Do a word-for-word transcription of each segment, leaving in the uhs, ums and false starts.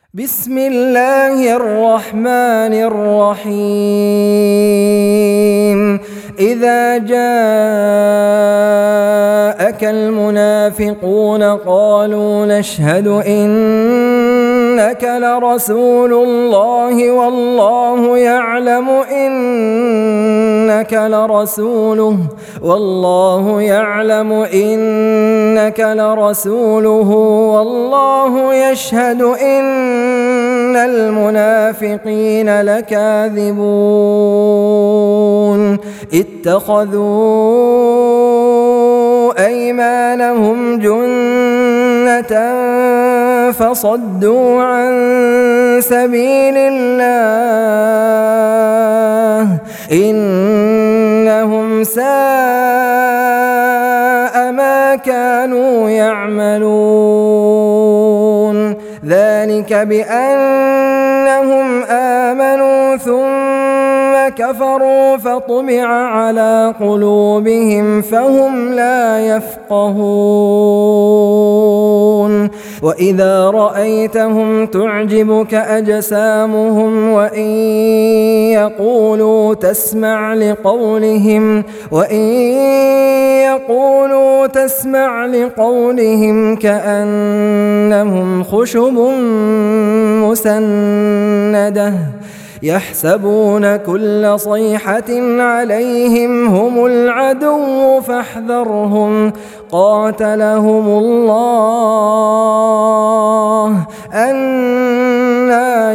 بسم الله الرحمن الرحيم إذا جاءك المنافقون قالوا نشهد إنك لرسول الله والله يعلم إنك لرسوله والله يعلم إنك لرسوله والله يشهد إن المنافقين لكاذبون اتخذوا أيمانهم جنة فصدوا عن سبيل الله إنهم ساء ما كانوا يعملون ذلك بأنهم آمنوا ثم كفروا فطبع على قلوبهم فهم لا يفقهون وإذا رأيتهم تعجبك أجسامهم وإن يقولوا تسمع لقولهم وإن يقولوا تسمع لقولهم كأنهم خشب مسندة يحسبون كل صيحة عليهم هم العدو فاحذرهم قاتلهم الله أنى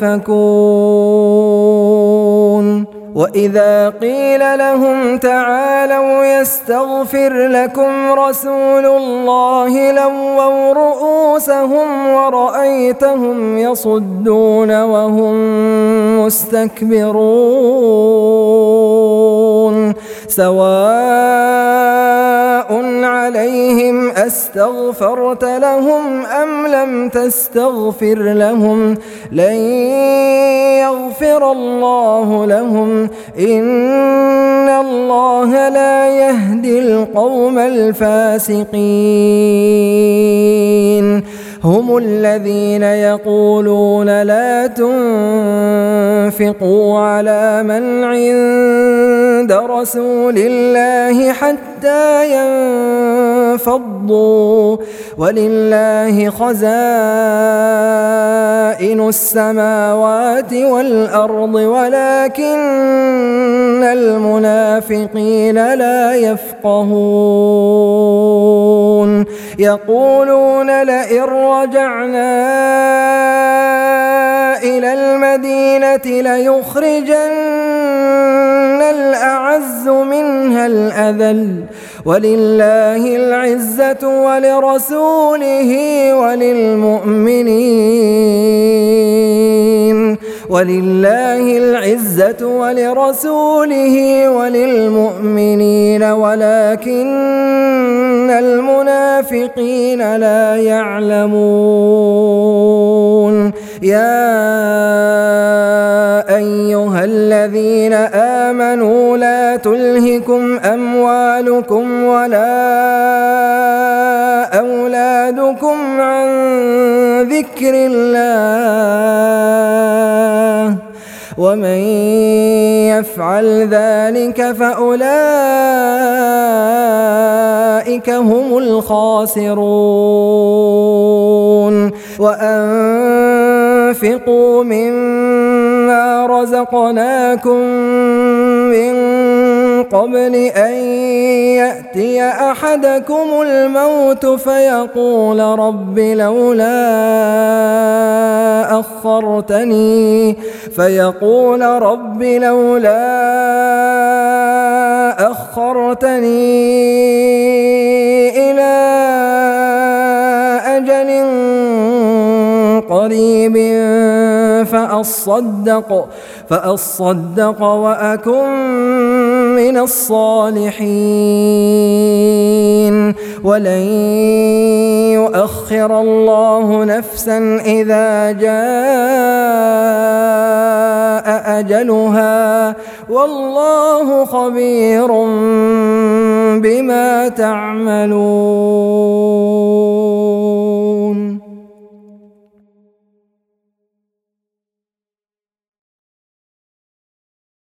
يؤفكون وإذا قيل لهم تعالوا يستغفر لكم رسول الله لووا رؤوسهم ورأيتهم يصدون وهم مستكبرون سواء عليهم أستغفرت لهم أم لم تستغفر لهم لن يغفر الله لهم إن الله لا يهدي القوم الفاسقين هم الذين يقولون لا تنفقوا على من عند رسول الله حتى ينفضوا ولله خزائن السماوات والأرض ولكن المنافقين لا يفقهون يقولون لئن رجعنا إلى المدينة ليخرجن الأعز منها الأذل ولله العزة ولرسوله وللمؤمنين ولله العزة ولرسوله وللمؤمنين ولكن المنافقين لا يعلمون يا أيها الذين آمنوا لا تلهكم أموالكم ولا أولادكم عن ذكر الله ومن يفعل ذلك فأولئك هم الخاسرون وأنفقوا مما رزقناكم من قبل أن يأتي أحدكم الموت فيقول رب لولا أخرتني فيقول رب لولا أخرتني إلى أجل قريب فأصدق فأصدق وأكن من الصالحين ولن يؤخر الله نفسا إذا جاء أجلها والله خبير بما تعملون.